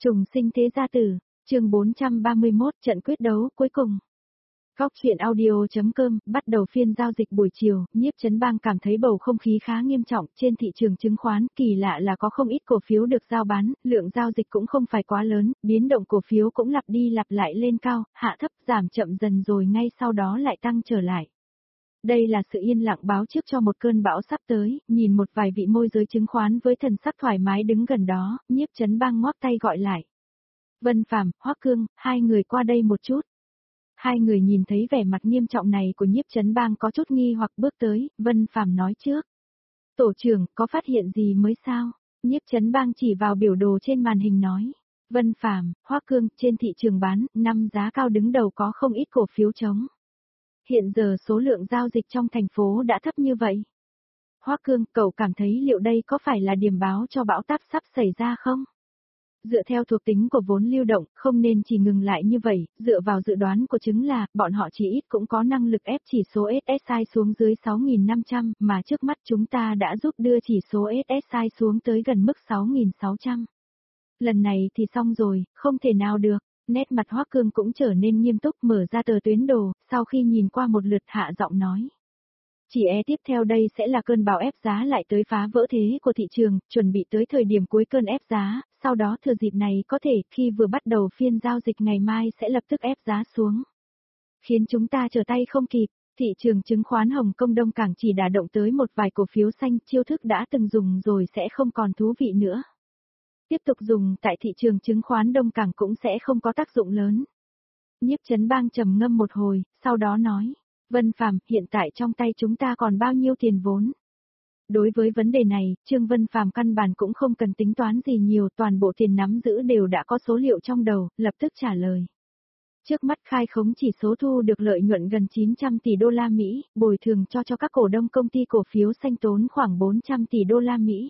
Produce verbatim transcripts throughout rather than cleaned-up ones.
Trùng sinh thế gia tử, chương bốn trăm ba mươi mốt trận quyết đấu cuối cùng. Góc truyện audio.com bắt đầu phiên giao dịch buổi chiều, Nhiếp Chấn Bang cảm thấy bầu không khí khá nghiêm trọng trên thị trường chứng khoán, kỳ lạ là có không ít cổ phiếu được giao bán, lượng giao dịch cũng không phải quá lớn, biến động cổ phiếu cũng lặp đi lặp lại lên cao, hạ thấp giảm chậm dần rồi ngay sau đó lại tăng trở lại. Đây là sự yên lặng báo trước cho một cơn bão sắp tới, nhìn một vài vị môi giới chứng khoán với thần sắc thoải mái đứng gần đó, Nhiếp Chấn Bang ngoắc tay gọi lại. Vân Phàm, Hoắc Cương, hai người qua đây một chút. Hai người nhìn thấy vẻ mặt nghiêm trọng này của Nhiếp Chấn Bang có chút nghi hoặc bước tới, Vân Phàm nói trước. Tổ trưởng, có phát hiện gì mới sao? Nhiếp Chấn Bang chỉ vào biểu đồ trên màn hình nói. Vân Phàm, Hoắc Cương, trên thị trường bán, năm giá cao đứng đầu có không ít cổ phiếu trống. Hiện giờ số lượng giao dịch trong thành phố đã thấp như vậy. Hoắc Cương, cậu cảm thấy liệu đây có phải là điểm báo cho bão táp sắp xảy ra không? Dựa theo thuộc tính của vốn lưu động, không nên chỉ ngừng lại như vậy, dựa vào dự đoán của chứng là, bọn họ chỉ ít cũng có năng lực ép chỉ số ét ét i xuống dưới sáu nghìn năm trăm, mà trước mắt chúng ta đã giúp đưa chỉ số ét ét i xuống tới gần mức sáu nghìn sáu trăm. Lần này thì xong rồi, không thể nào được. Nét mặt Hoắc Cương cũng trở nên nghiêm túc, mở ra tờ tuyến đồ, sau khi nhìn qua một lượt hạ giọng nói. Chỉ e tiếp theo đây sẽ là cơn bão ép giá lại tới phá vỡ thế của thị trường, chuẩn bị tới thời điểm cuối cơn ép giá, sau đó thừa dịp này có thể khi vừa bắt đầu phiên giao dịch ngày mai sẽ lập tức ép giá xuống. Khiến chúng ta trở tay không kịp, thị trường chứng khoán Hồng Kông Đông Cảng chỉ đả động tới một vài cổ phiếu xanh, chiêu thức đã từng dùng rồi sẽ không còn thú vị nữa. Tiếp tục dùng tại thị trường chứng khoán Đông Cảng cũng sẽ không có tác dụng lớn. Nhiếp Chấn Bang trầm ngâm một hồi, sau đó nói, Vân Phàm, hiện tại trong tay chúng ta còn bao nhiêu tiền vốn? Đối với vấn đề này, Trương Vân Phàm căn bản cũng không cần tính toán gì nhiều, toàn bộ tiền nắm giữ đều đã có số liệu trong đầu, lập tức trả lời. Trước mắt khai khống chỉ số thu được lợi nhuận gần chín trăm tỷ đô la Mỹ, bồi thường cho cho các cổ đông công ty cổ phiếu xanh tốn khoảng bốn trăm tỷ đô la Mỹ.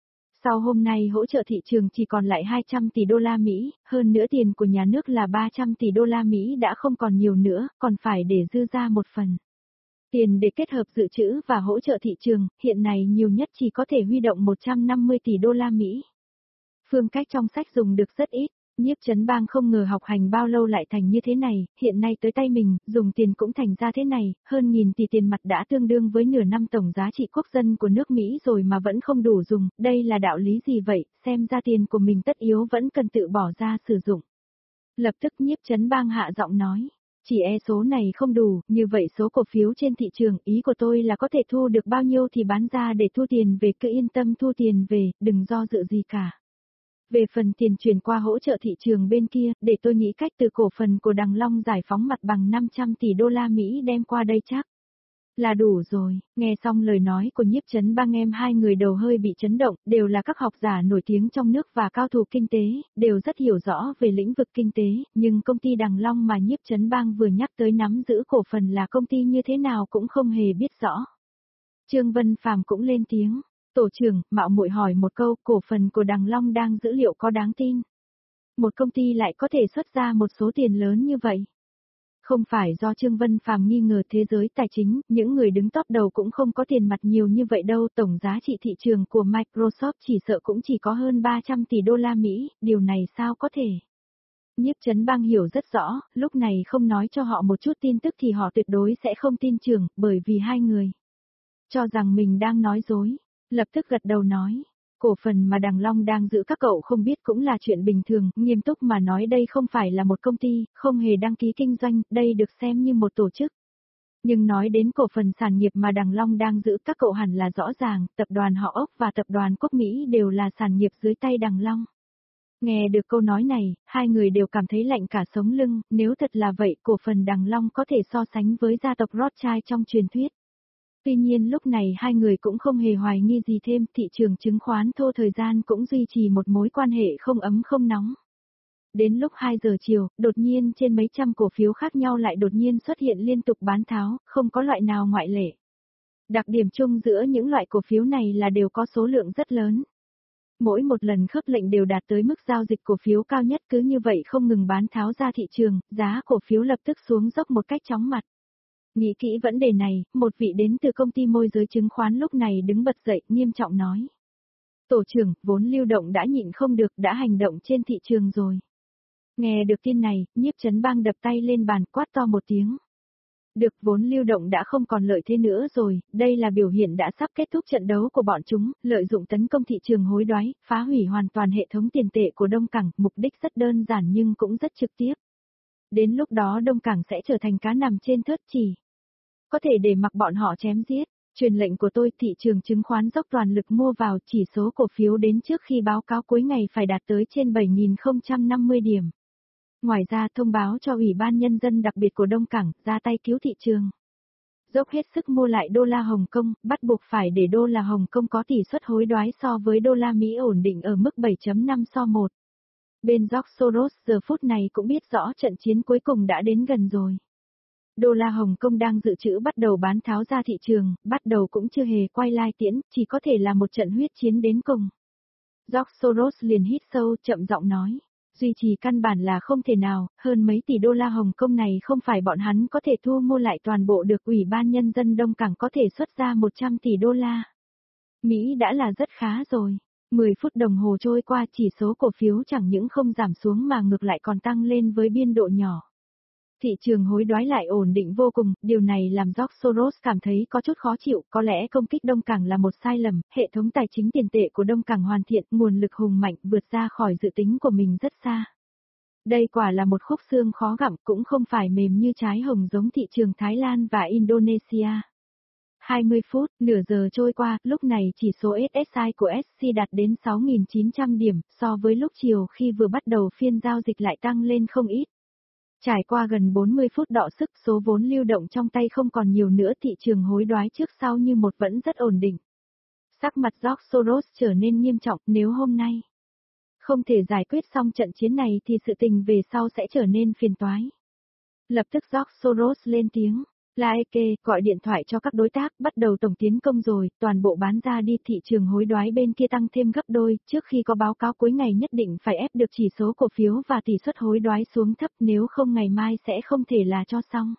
Sau hôm nay hỗ trợ thị trường chỉ còn lại hai trăm tỷ đô la Mỹ, hơn nữa tiền của nhà nước là ba trăm tỷ đô la Mỹ đã không còn nhiều nữa, còn phải để dư ra một phần. Tiền để kết hợp dự trữ và hỗ trợ thị trường, hiện nay nhiều nhất chỉ có thể huy động một trăm năm mươi tỷ đô la Mỹ. Phương cách trong sách dùng được rất ít, Nhiếp Chấn Bang không ngờ học hành bao lâu lại thành như thế này, hiện nay tới tay mình, dùng tiền cũng thành ra thế này, hơn nghìn tỷ tiền mặt đã tương đương với nửa năm tổng giá trị quốc dân của nước Mỹ rồi mà vẫn không đủ dùng, đây là đạo lý gì vậy, xem ra tiền của mình tất yếu vẫn cần tự bỏ ra sử dụng. Lập tức Nhiếp Chấn Bang hạ giọng nói. Chỉ e số này không đủ, như vậy số cổ phiếu trên thị trường, ý của tôi là có thể thu được bao nhiêu thì bán ra để thu tiền về, cứ yên tâm thu tiền về, đừng do dự gì cả. Về phần tiền chuyển qua hỗ trợ thị trường bên kia, để tôi nghĩ cách từ cổ phần của Đằng Long giải phóng mặt bằng năm trăm tỷ đô la Mỹ đem qua đây chắc là đủ rồi. Nghe xong lời nói của Nhiếp Chấn Bang, em hai người đầu hơi bị chấn động, đều là các học giả nổi tiếng trong nước và cao thủ kinh tế, đều rất hiểu rõ về lĩnh vực kinh tế, nhưng công ty Đằng Long mà Nhiếp Chấn Bang vừa nhắc tới nắm giữ cổ phần là công ty như thế nào cũng không hề biết rõ. Trương Vân Phàm cũng lên tiếng, tổ trưởng, mạo muội hỏi một câu, cổ phần của Đằng Long đang giữ liệu có đáng tin? Một công ty lại có thể xuất ra một số tiền lớn như vậy? Không phải do Trương Vân Phàm nghi ngờ thế giới tài chính, những người đứng top đầu cũng không có tiền mặt nhiều như vậy đâu, tổng giá trị thị trường của Microsoft chỉ sợ cũng chỉ có hơn ba trăm tỷ đô la Mỹ, điều này sao có thể? Nhiếp Chấn Bang hiểu rất rõ, lúc này không nói cho họ một chút tin tức thì họ tuyệt đối sẽ không tin tưởng, bởi vì hai người cho rằng mình đang nói dối, lập tức gật đầu nói. Cổ phần mà Đằng Long đang giữ các cậu không biết cũng là chuyện bình thường, nghiêm túc mà nói đây không phải là một công ty, không hề đăng ký kinh doanh, đây được xem như một tổ chức. Nhưng nói đến cổ phần sản nghiệp mà Đằng Long đang giữ các cậu hẳn là rõ ràng, tập đoàn Họ Ốc và tập đoàn Quốc Mỹ đều là sản nghiệp dưới tay Đằng Long. Nghe được câu nói này, hai người đều cảm thấy lạnh cả sống lưng, nếu thật là vậy cổ phần Đằng Long có thể so sánh với gia tộc Rothschild trong truyền thuyết. Tuy nhiên lúc này hai người cũng không hề hoài nghi gì thêm, thị trường chứng khoán thô thời gian cũng duy trì một mối quan hệ không ấm không nóng. Đến lúc hai giờ chiều, đột nhiên trên mấy trăm cổ phiếu khác nhau lại đột nhiên xuất hiện liên tục bán tháo, không có loại nào ngoại lệ. Đặc điểm chung giữa những loại cổ phiếu này là đều có số lượng rất lớn. Mỗi một lần khớp lệnh đều đạt tới mức giao dịch cổ phiếu cao nhất, cứ như vậy không ngừng bán tháo ra thị trường, giá cổ phiếu lập tức xuống dốc một cách chóng mặt. Nghĩ kỹ vấn đề này, một vị đến từ công ty môi giới chứng khoán lúc này đứng bật dậy, nghiêm trọng nói. Tổ trưởng, vốn lưu động đã nhịn không được, đã hành động trên thị trường rồi. Nghe được tin này, Nhiếp Chấn Bang đập tay lên bàn quát to một tiếng. Được, vốn lưu động đã không còn lợi thế nữa rồi, đây là biểu hiện đã sắp kết thúc trận đấu của bọn chúng, lợi dụng tấn công thị trường hối đoái, phá hủy hoàn toàn hệ thống tiền tệ của Đông Cảng, mục đích rất đơn giản nhưng cũng rất trực tiếp. Đến lúc đó Đông Cảng sẽ trở thành cá nằm trên thớt chỉ. Có thể để mặc bọn họ chém giết. Truyền lệnh của tôi, thị trường chứng khoán dốc toàn lực mua vào, chỉ số cổ phiếu đến trước khi báo cáo cuối ngày phải đạt tới trên bảy nghìn không trăm năm mươi điểm. Ngoài ra thông báo cho Ủy ban Nhân dân đặc biệt của Đông Cảng ra tay cứu thị trường. Dốc hết sức mua lại đô la Hồng Kông, bắt buộc phải để đô la Hồng Kông có tỷ suất hối đoái so với đô la Mỹ ổn định ở mức bảy phẩy năm so một. Bên George Soros giờ phút này cũng biết rõ trận chiến cuối cùng đã đến gần rồi. Đô la Hồng Kông đang dự trữ bắt đầu bán tháo ra thị trường, bắt đầu cũng chưa hề quay lai tiễn, chỉ có thể là một trận huyết chiến đến cùng. George Soros liền hít sâu, chậm giọng nói. Duy trì căn bản là không thể nào, hơn mấy tỷ đô la Hồng Kông này không phải bọn hắn có thể thu mua lại toàn bộ được. Ủy ban Nhân dân Đông Cảng có thể xuất ra một trăm tỷ đô la. Mỹ đã là rất khá rồi. mười phút đồng hồ trôi qua, chỉ số cổ phiếu chẳng những không giảm xuống mà ngược lại còn tăng lên với biên độ nhỏ. Thị trường hối đoái lại ổn định vô cùng, điều này làm George Soros cảm thấy có chút khó chịu, có lẽ công kích Đông Cảng là một sai lầm, hệ thống tài chính tiền tệ của Đông Cảng hoàn thiện, nguồn lực hùng mạnh vượt ra khỏi dự tính của mình rất xa. Đây quả là một khúc xương khó gặm, cũng không phải mềm như trái hồng giống thị trường Thái Lan và Indonesia. hai mươi phút, nửa giờ trôi qua, lúc này chỉ số ét ét i của ét xê đạt đến sáu nghìn chín trăm điểm, so với lúc chiều khi vừa bắt đầu phiên giao dịch lại tăng lên không ít. Trải qua gần bốn mươi phút đọ sức, số vốn lưu động trong tay không còn nhiều nữa, thị trường hối đoái trước sau như một vẫn rất ổn định. Sắc mặt George Soros trở nên nghiêm trọng, nếu hôm nay không thể giải quyết xong trận chiến này thì sự tình về sau sẽ trở nên phiền toái. Lập tức George Soros lên tiếng. Laeke, gọi điện thoại cho các đối tác, bắt đầu tổng tiến công rồi, toàn bộ bán ra đi, thị trường hối đoái bên kia tăng thêm gấp đôi, trước khi có báo cáo cuối ngày nhất định phải ép được chỉ số cổ phiếu và tỷ suất hối đoái xuống thấp, nếu không ngày mai sẽ không thể là cho xong.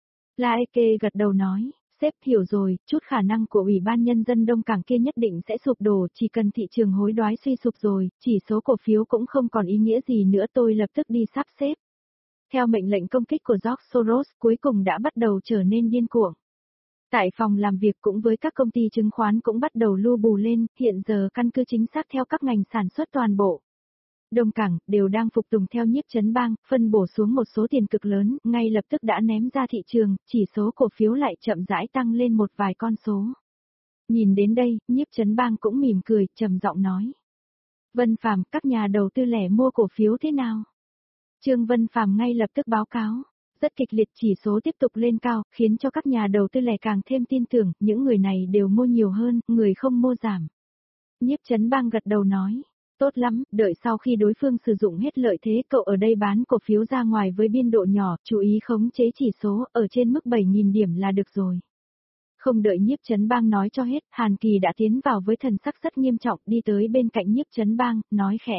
Laeke gật đầu nói, sếp hiểu rồi, chút khả năng của Ủy ban Nhân dân Đông Cảng kia nhất định sẽ sụp đổ, chỉ cần thị trường hối đoái suy sụp rồi, chỉ số cổ phiếu cũng không còn ý nghĩa gì nữa, tôi lập tức đi sắp xếp. Theo mệnh lệnh công kích của George Soros cuối cùng đã bắt đầu trở nên điên cuồng. Tại phòng làm việc cũng với các công ty chứng khoán cũng bắt đầu lu bù lên, hiện giờ căn cứ chính xác theo các ngành sản xuất toàn bộ. Đông Cảng đều đang phục tùng theo Nhiếp Chấn Bang, phân bổ xuống một số tiền cực lớn, ngay lập tức đã ném ra thị trường, chỉ số cổ phiếu lại chậm rãi tăng lên một vài con số. Nhìn đến đây, Nhiếp Chấn Bang cũng mỉm cười, trầm giọng nói. Vân Phàm, các nhà đầu tư lẻ mua cổ phiếu thế nào? Trương Vân Phàm ngay lập tức báo cáo, rất kịch liệt, chỉ số tiếp tục lên cao, khiến cho các nhà đầu tư lẻ càng thêm tin tưởng, những người này đều mua nhiều hơn, người không mua giảm. Nhiếp Chấn Bang gật đầu nói, tốt lắm, đợi sau khi đối phương sử dụng hết lợi thế, cậu ở đây bán cổ phiếu ra ngoài với biên độ nhỏ, chú ý khống chế chỉ số, ở trên mức bảy nghìn điểm là được rồi. Không đợi Nhiếp Chấn Bang nói cho hết, Hàn Kỳ đã tiến vào với thần sắc rất nghiêm trọng, đi tới bên cạnh Nhiếp Chấn Bang, nói khẽ.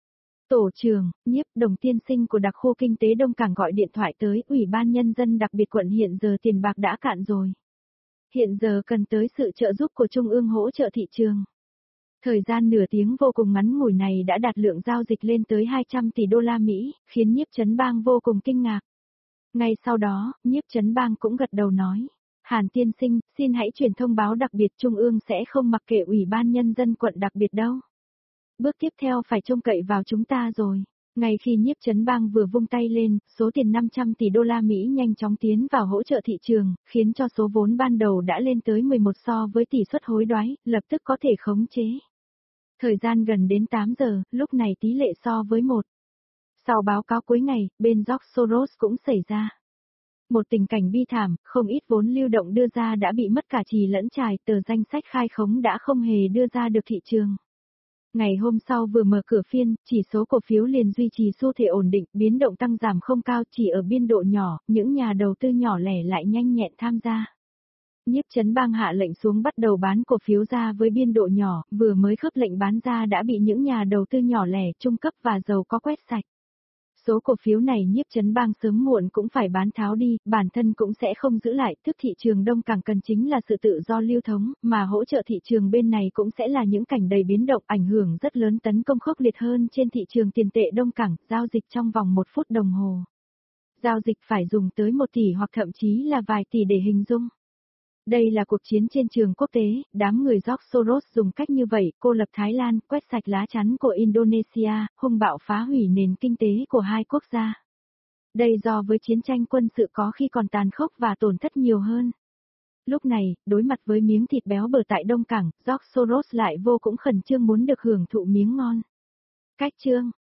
Tổ trưởng, Nhiếp Đồng tiên sinh của đặc khu kinh tế Đông Cảng gọi điện thoại tới, Ủy ban Nhân dân đặc biệt quận hiện giờ tiền bạc đã cạn rồi. Hiện giờ cần tới sự trợ giúp của Trung ương hỗ trợ thị trường. Thời gian nửa tiếng vô cùng ngắn ngủi này đã đạt lượng giao dịch lên tới hai trăm tỷ đô la Mỹ, khiến Nhiếp Chấn Bang vô cùng kinh ngạc. Ngay sau đó, Nhiếp Chấn Bang cũng gật đầu nói. Hàn tiên sinh, xin hãy truyền thông báo đặc biệt Trung ương sẽ không mặc kệ Ủy ban Nhân dân quận đặc biệt đâu. Bước tiếp theo phải trông cậy vào chúng ta rồi. Ngay khi Nhiếp Chấn Bang vừa vung tay lên, số tiền năm trăm tỷ đô la Mỹ nhanh chóng tiến vào hỗ trợ thị trường, khiến cho số vốn ban đầu đã lên tới mười một so với tỷ suất hối đoái, lập tức có thể khống chế. Thời gian gần đến tám giờ, lúc này tỷ lệ so với một. Sau báo cáo cuối ngày, bên George Soros cũng xảy ra. Một tình cảnh bi thảm, không ít vốn lưu động đưa ra đã bị mất cả trì lẫn trải, tờ danh sách khai khống đã không hề đưa ra được thị trường. Ngày hôm sau vừa mở cửa phiên, chỉ số cổ phiếu liền duy trì xu thế ổn định, biến động tăng giảm không cao, chỉ ở biên độ nhỏ, những nhà đầu tư nhỏ lẻ lại nhanh nhẹn tham gia. Nhiếp Chấn Bang hạ lệnh xuống bắt đầu bán cổ phiếu ra với biên độ nhỏ, vừa mới khớp lệnh bán ra đã bị những nhà đầu tư nhỏ lẻ, trung cấp và giàu có quét sạch. Số cổ phiếu này Nhiếp Chấn Bang sớm muộn cũng phải bán tháo đi, bản thân cũng sẽ không giữ lại, tức thị trường Đông Cảng cần chính là sự tự do lưu thống, mà hỗ trợ thị trường bên này cũng sẽ là những cảnh đầy biến động ảnh hưởng rất lớn tấn công khốc liệt hơn trên thị trường tiền tệ Đông Cảng, giao dịch trong vòng một phút đồng hồ. Giao dịch phải dùng tới một tỷ hoặc thậm chí là vài tỷ để hình dung. Đây là cuộc chiến trên trường quốc tế, đám người George Soros dùng cách như vậy, cô lập Thái Lan, quét sạch lá chắn của Indonesia, hung bạo phá hủy nền kinh tế của hai quốc gia. Đây do với chiến tranh quân sự có khi còn tàn khốc và tổn thất nhiều hơn. Lúc này, đối mặt với miếng thịt béo bở tại Đông Cảng, George Soros lại vô cùng khẩn trương muốn được hưởng thụ miếng ngon. Cách chương